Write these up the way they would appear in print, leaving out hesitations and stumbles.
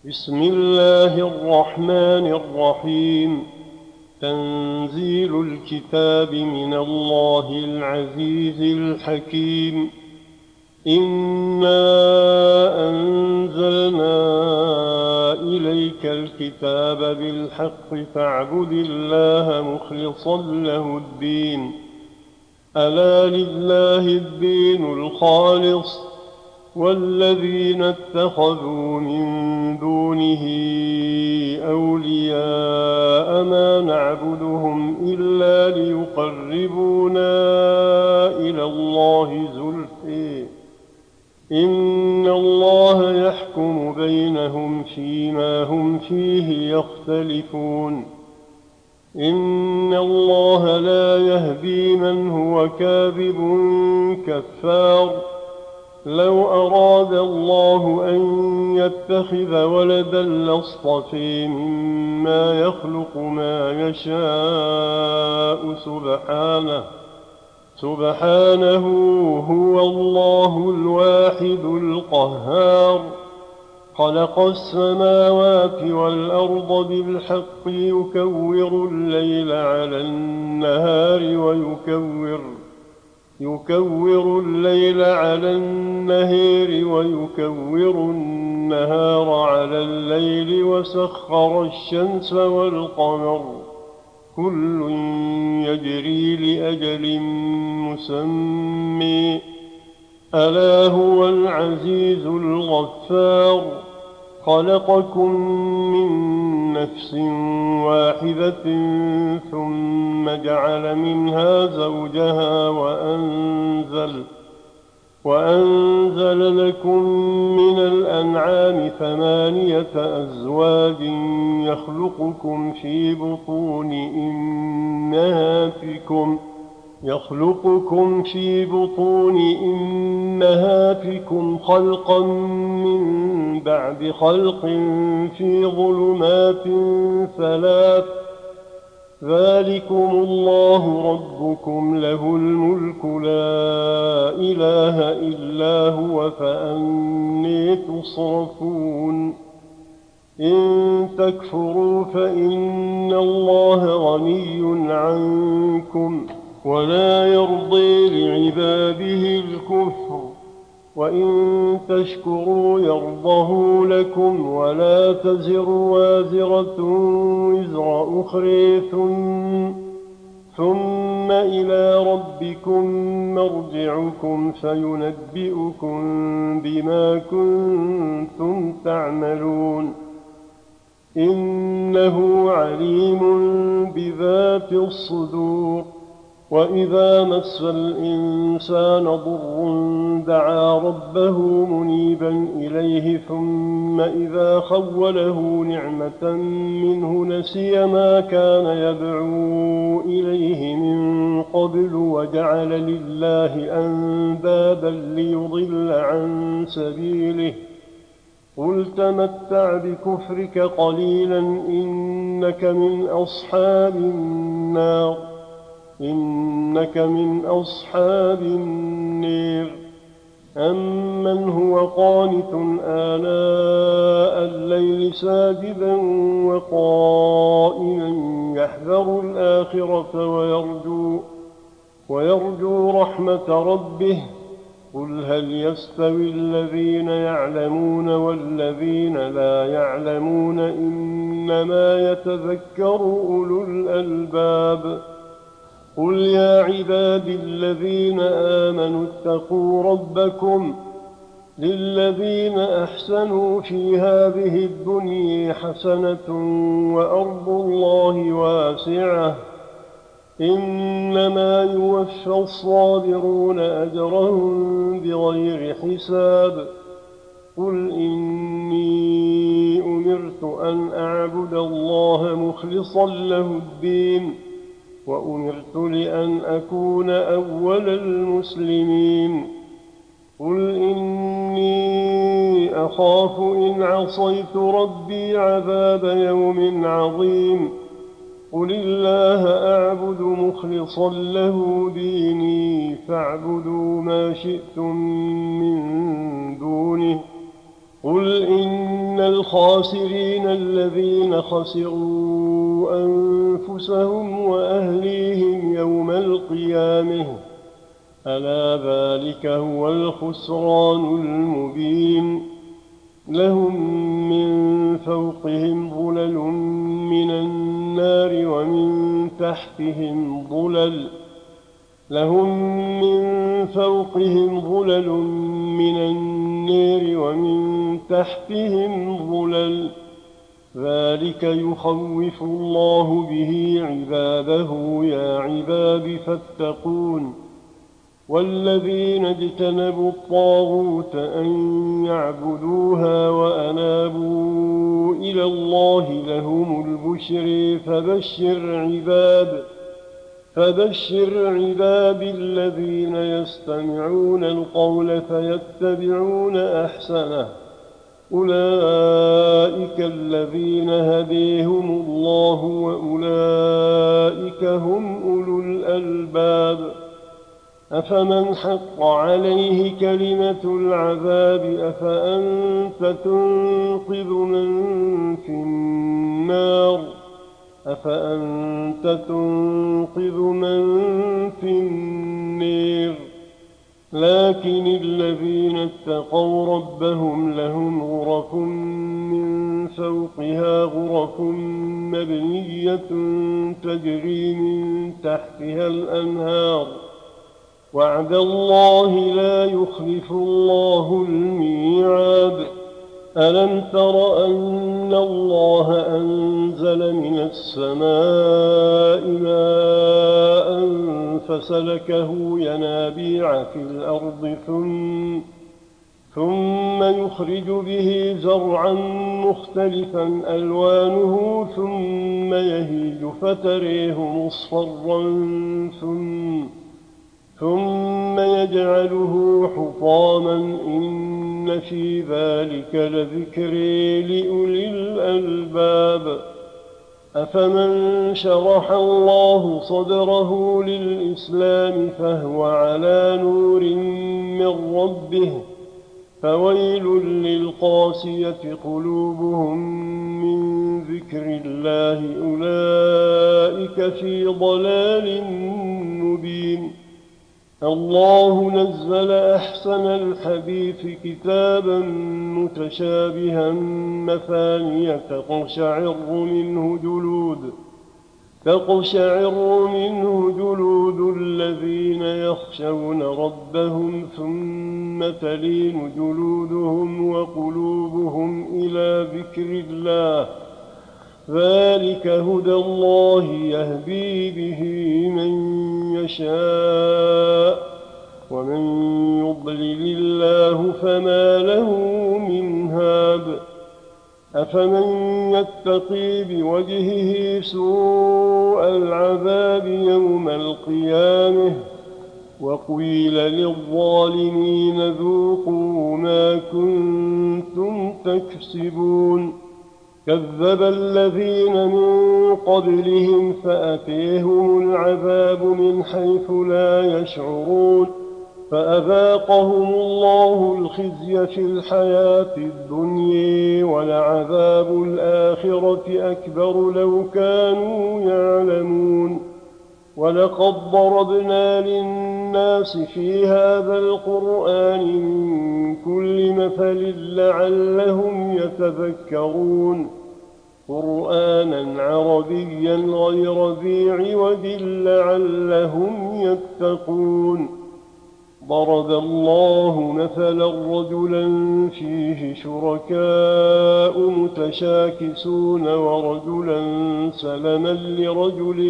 بسم الله الرحمن الرحيم. تنزيل الكتاب من الله العزيز الحكيم. إنا أنزلنا إليك الكتاب بالحق فاعبد الله مخلصا له الدين. ألا لله الدين الخالص والذين اتخذوا من دونه أولياء ما نعبدهم إلا ليقربونا إلى الله زلفى إن الله يحكم بينهم فيما هم فيه يختلفون. إن الله لا يهدي من هو كاذب كفار. لو أراد الله أن يتخذ ولدا لاصطفى مما يخلق ما يشاء سبحانه هو الله الواحد القهار. خلق السماوات والأرض بالحق يكور الليل على النهار يكور الليل على النهار ويكور النهار على الليل وسخر الشمس والقمر كل يجري لأجل مسمى. ألا هو العزيز الغفار. خلقكم من نفس واحدة ثم جعل منها زوجها وأنزل لكم من الأنعام 8 أزواج يخلقكم في بطون أمهاتكم خلقا من بعد خلق في ظلمات 3. ذلكم الله ربكم له الملك لا إله إلا هو فأني تصرفون. إن تكفروا فإن الله غني عنكم ولا يرضي لعباده الكفر وإن تشكروا يرضه لكم ولا تزر وازرة وزر أخرى ثم إلى ربكم مرجعكم فينبئكم بما كنتم تعملون. إنه عليم بذات الصدور. وإذا مس الإنسان ضر دعا ربه منيبا إليه ثم إذا خوله نعمة منه نسي ما كان يدعو إليه من قبل وجعل لله أندادا ليضل عن سبيله. قل تمتع بكفرك قليلا إنك من أصحاب النير. أمن هو قانت آناء الليل ساجدا وقائما يحذر الآخرة ويرجو رحمة ربه. قل هل يستوي الذين يعلمون والذين لا يعلمون إنما يتذكر أولو الألباب. قل يا عبادي الذين آمنوا اتقوا ربكم للذين أحسنوا في هذه الدنيا حسنة وأرض الله واسعة إنما يوفى الصابرون أجرهم بغير حساب. قل إني أمرت أن أعبد الله مخلصا له الدين وأمرت لأن أكون أول المسلمين. قل إني أخاف إن عصيت ربي عذاب يوم عظيم. قل الله أعبد مخلصا له ديني فاعبدوا ما شئتم من دونه. قل إن الخاسرين الذين خسروا أنفسهم وأهليهم يوم القيامة ألا ذلك هو الخسران المبين لهم من فوقهم ظلل من النار ومن تحتهم ظلل ومن تحتهم ظلل ذلك يخوف الله به عباده يا عباد فاتقون والذين اجتنبوا الطاغوت أن يعبدوها وأنابوا إلى الله لهم البشر فبشر عباد الذين يستمعون القول فيتبعون أحسنه أولئك الذين هديهم الله وأولئك هم أولو الألباب أفمن حق عليه كلمة العذاب أفأنت تنقذ من في النار لكن الذين اتقوا ربهم لهم غرف من فوقها غرف مبنية تجري من تحتها الأنهار وعد الله لا يخلف الله الميعاد ألم تر أن الله أنزل من السماء ماء فسلكه ينابيع في الأرض ثم يخرج به زرعا مختلفا ألوانه ثم يهيج فتريه مصفرا ثم يجعله حطاما إن في ذلك لذكر لأولي الألباب أفمن شرح الله صدره للإسلام فهو على نور من ربه فويل للقاسية قلوبهم من ذكر الله أولئك في ضلال مبين الله نزل أحسن الحديث كتابا متشابها مثانية تقشعر منه جلود الذين يخشون ربهم ثم تلين جلودهم وقلوبهم إلى ذكر الله ذلك هدى الله يهدي به من يشاء ومن يضلل الله فما له من هاد أفمن يتقي بوجهه سوء العذاب يوم القيامة وقيل للظالمين ذوقوا ما كنتم تكسبون كذب الذين من قبلهم فأتيهم العذاب من حيث لا يشعرون فأذاقهم الله الخزي في الحياة الدنيا ولعذاب الآخرة أكبر لو كانوا يعلمون ولقد ضربنا للناس في هذا القرآن من كل مثل لعلهم يتذكرون قرآنا عربيا غير ذي عوج لعلهم يتقون ضرب الله مثلا رجلا فيه شركاء متشاكسون ورجلا سلما لرجل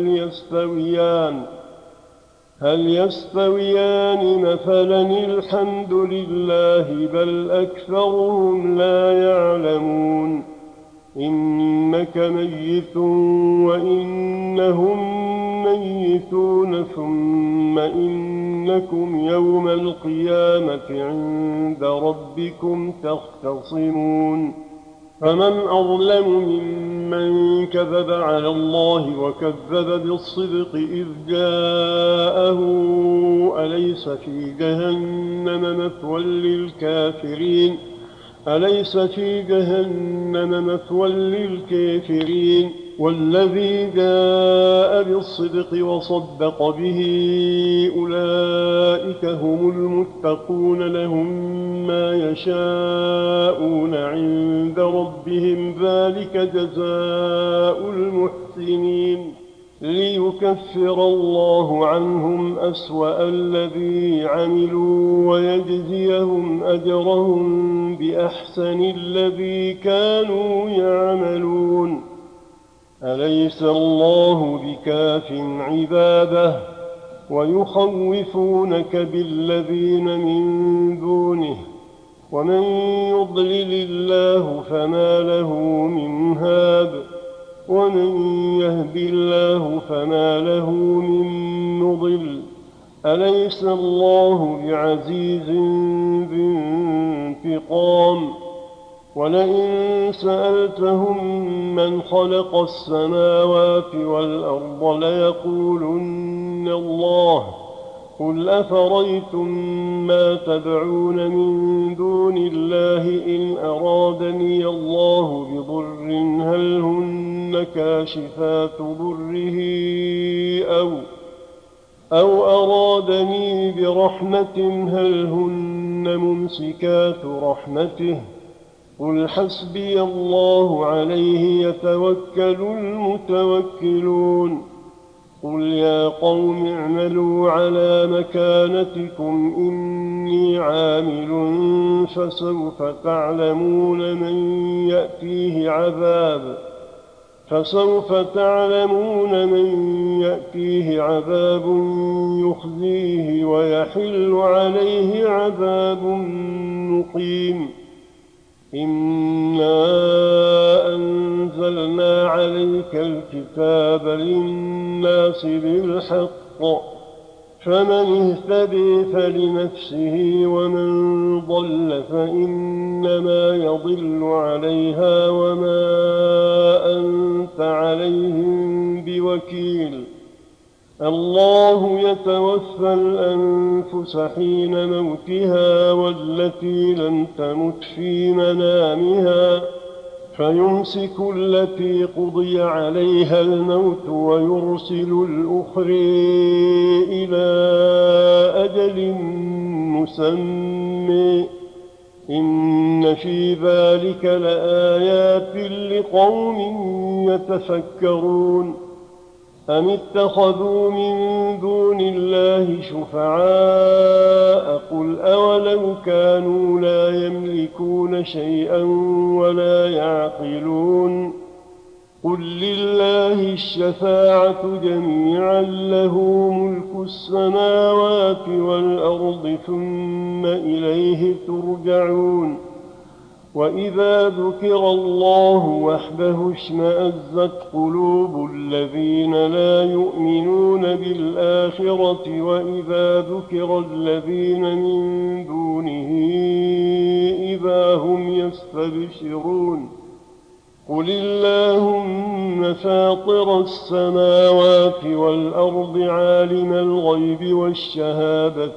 هل يستويان مثلا الحمد لله بل أكثرهم لا يعلمون إنك ميت وإنهم ميتون ثم إنكم يوم القيامة عند ربكم تختصمون فمن أظلم ممن كذب على الله وكذب بالصدق إذ جاءه أليس في جهنم مثوى للكافرين أليس في جهنم مثوى للكافرين والذي جاء بالصدق وصدق به أولئك هم المتقون لهم ما يشاءون عند ربهم ذلك جزاء المحسنين ليكفر الله عنهم أسوأ الذي عملوا ويجزيهم أجرهم بأحسن الذي كانوا يعملون أليس الله بكاف عباده ويخوفونك بالذين من دونه ومن يضلل الله فما له من هاد ومن يهد الله فما له من مضل أليس الله بعزيز ذي انتقام ولئن سألتهم من خلق السماوات والأرض ليقولن الله قل أفريتم ما تدعون من دون الله إن أرادني الله بضر هل هن كاشفات ضره أو أرادني برحمة هل هن ممسكات رحمته قل حسبي الله عليه يتوكل المتوكلون قل يا قوم اعملوا على مكانتكم إني عامل فسوف تعلمون من يأتيه عذاب يخزيه ويحل عليه عذاب مقيم إنا أنزلنا عليك الكتاب للناس بالحق فمن اهتدي فلنفسه ومن ضل فإنما يضل عليها وما أنت عليهم بوكيل الله يتوفى الأنفس حين موتها والتي لم تمت في منامها فيمسك التي قضي عليها الموت ويرسل الأخرى إلى أجل مسمى إن في ذلك لآيات لقوم يتفكرون أم اتخذوا من دون الله شفعاء قل أولو كانوا لا يملكون شيئا ولا يعقلون قل لله الشفاعة جميعا له ملك السماوات والأرض ثم إليه ترجعون وإذا ذكر الله وحده اشمأزت قلوب الذين لا يؤمنون بالآخرة وإذا ذكر الذين من دونه إذا هم يستبشرون قل اللهم فاطر السماوات والأرض عالم الغيب والشهادة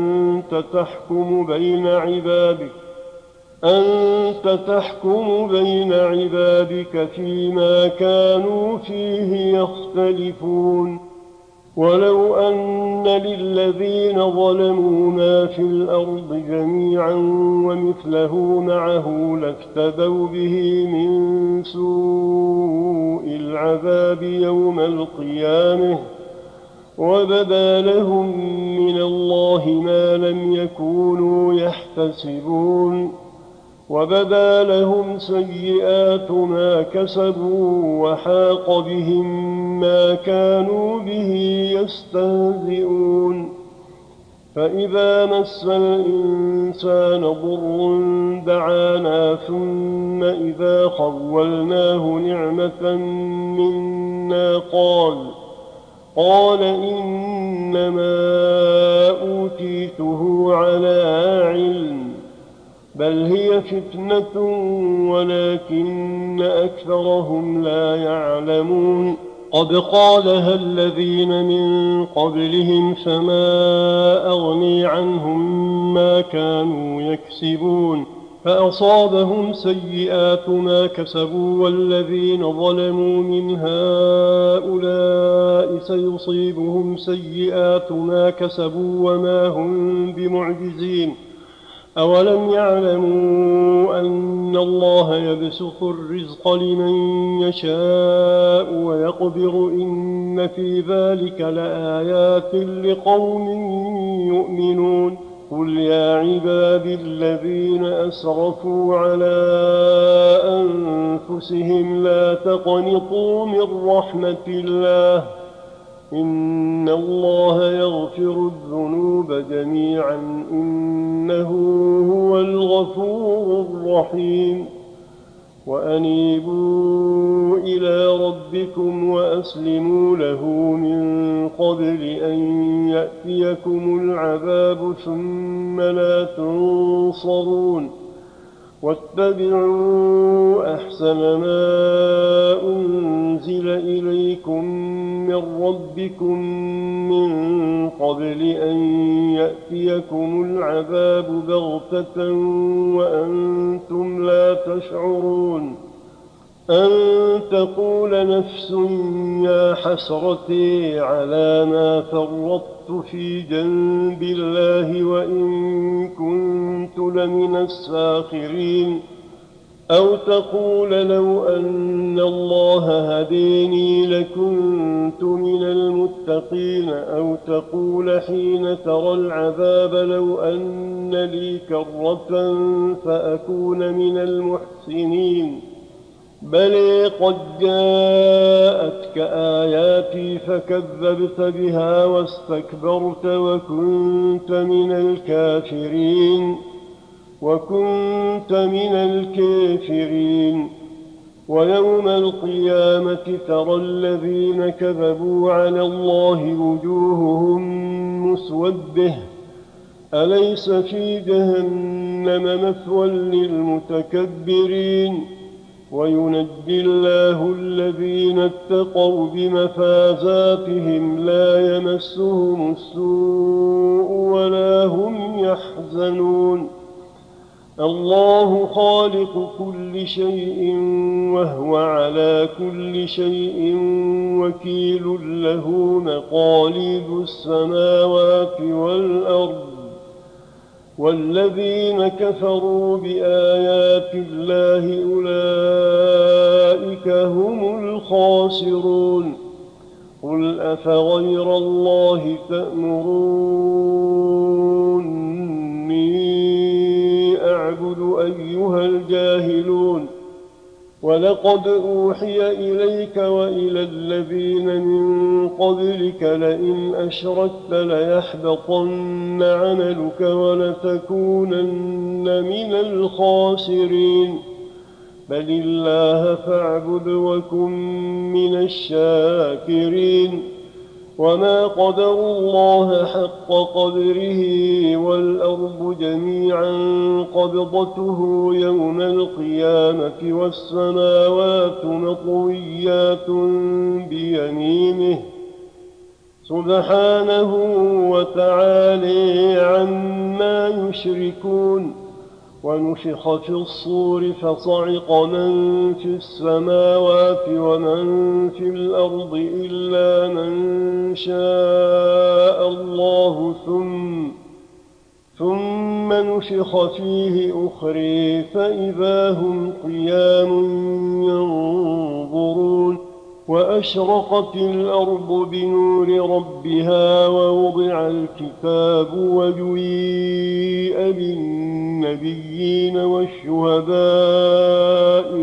أنت تحكم بين عبادك فيما كانوا فيه يختلفون ولو أن للذين ظلموا ما في الأرض جميعا ومثله معه لافتدوا به من سوء العذاب يوم القيامة وبدا لهم من الله ما لم يكونوا يحتسبون وبدا لهم سيئات ما كسبوا وحاق بهم ما كانوا به يستهزئون فإذا مس الإنسان ضر دعانا ثم إذا خولناه نعمة منا قال إنما أوتيته على علم بل هي فتنة ولكن أكثرهم لا يعلمون قد قالها الذين من قبلهم فما أغني عنهم ما كانوا يكسبون فأصابهم سيئات ما كسبوا والذين ظلموا من هؤلاء سيصيبهم سيئات ما كسبوا وما هم بمعجزين أولم يعلموا أن الله يبسط الرزق لمن يشاء ويقدر إن في ذلك لآيات لقوم يؤمنون قل يا عبادي الذين أسرفوا على أنفسهم لا تقنطوا من رحمة الله إن الله يغفر الذنوب جميعا إنه هو الغفور الرحيم وأنيبوا إلى ربكم وأسلموا له من قبل أن يأتيكم العذاب ثم لا تنصرون واتبعوا أحسن ما أنزل إليكم من ربكم من قبل أن يأتيكم العذاب بغتة وأنتم لا تشعرون أن تقول نفس يا حسرتي على ما فرطت في جنب الله وإن كنت لمن الساخرين أو تقول لو أن الله هديني لكنت من المتقين أو تقول حين ترى العذاب لو أن لي كرة فأكون من المحسنين بل قد جاءتك آياتي فكذبت بها واستكبرت وكنت من الكافرين ويوم القيامة ترى الذين كذبوا على الله وجوههم مسودة أليس في جهنم مثوى للمتكبرين وينجي الله الذين اتقوا بمفازاتهم لا يمسهم السوء ولا هم يحزنون الله خالق كل شيء وهو على كل شيء وكيل له مقاليد السماوات والأرض والذين كفروا بآيات الله أولئك هم الخاسرون قل أفغير الله تأمروني أعبد أيها الجاهلون ولقد أوحي إليك وإلى الذين من قبلك لئن أشركت ليحبطن عملك ولتكونن من الخاسرين بل الله فاعبد وكن من الشاكرين وما قدروا الله حق قدره والأرض جميعا قبضته يوم القيامة والسماوات مطويات بيمينه سبحانه وتعالى عما يشركون ونفخ في الصور فصعق من في السماوات ومن في الأرض إلا من شاء الله ثم نفخ فيه أخرى فإذا هم قيام ينظرون وأشرقت الأرض بنور ربها ووضع الكتاب وجيء بالنبيين والشهداء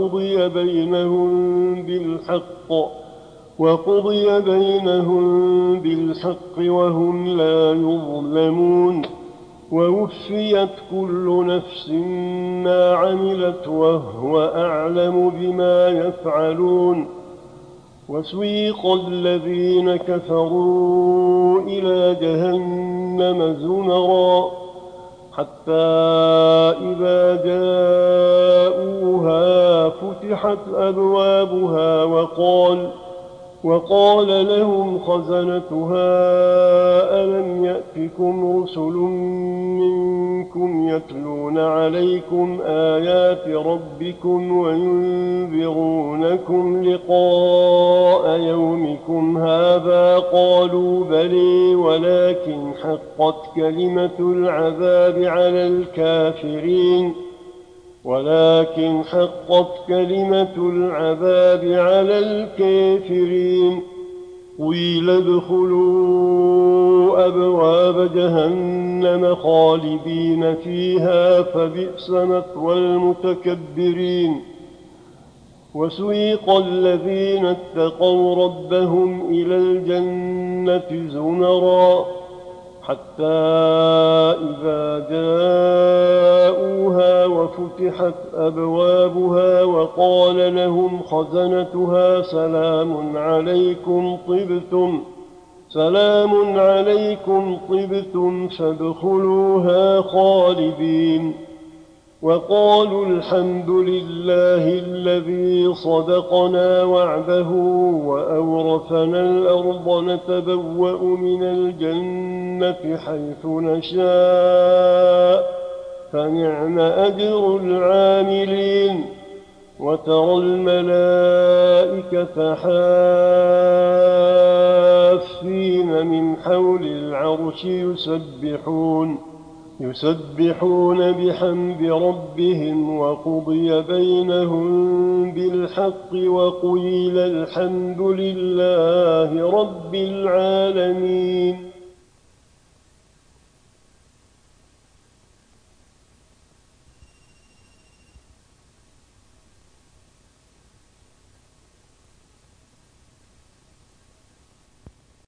وقضي بينهم بالحق وهم لا يظلمون ووفيت كل نفس ما عملت وهو أعلم بما يفعلون وسيق الذين كفروا إلى جهنم زمرا حتى إذا جاءوها فتحت أبوابها وقال لهم خزنتها ألم يأتكم رسل منكم يتلون عليكم آيات ربكم وينذرونكم لقاء يومكم هذا؟ قالوا بلي، ولكن حقت كلمة العذاب على الكافرين. قيل ادخلوا أبواب جهنم خالدين فيها فبئس مثوى المتكبرين. وسيق الذين اتقوا ربهم إلى الجنة زمرا حتى إذا جاءوها وفتحت أبوابها وقال لهم خزنتها سلام عليكم طبتم فادخلوها خالدين. وقالوا الحمد لله الذي صدقنا وعده وأورثنا الأرض نتبوأ من الجنة حيث نشاء فنعم أجر العاملين. وترى الملائكة حافين من حول العرش يسبحون بحمد ربهم وقضي بينهم بالحق وقيل الحمد لله رب العالمين.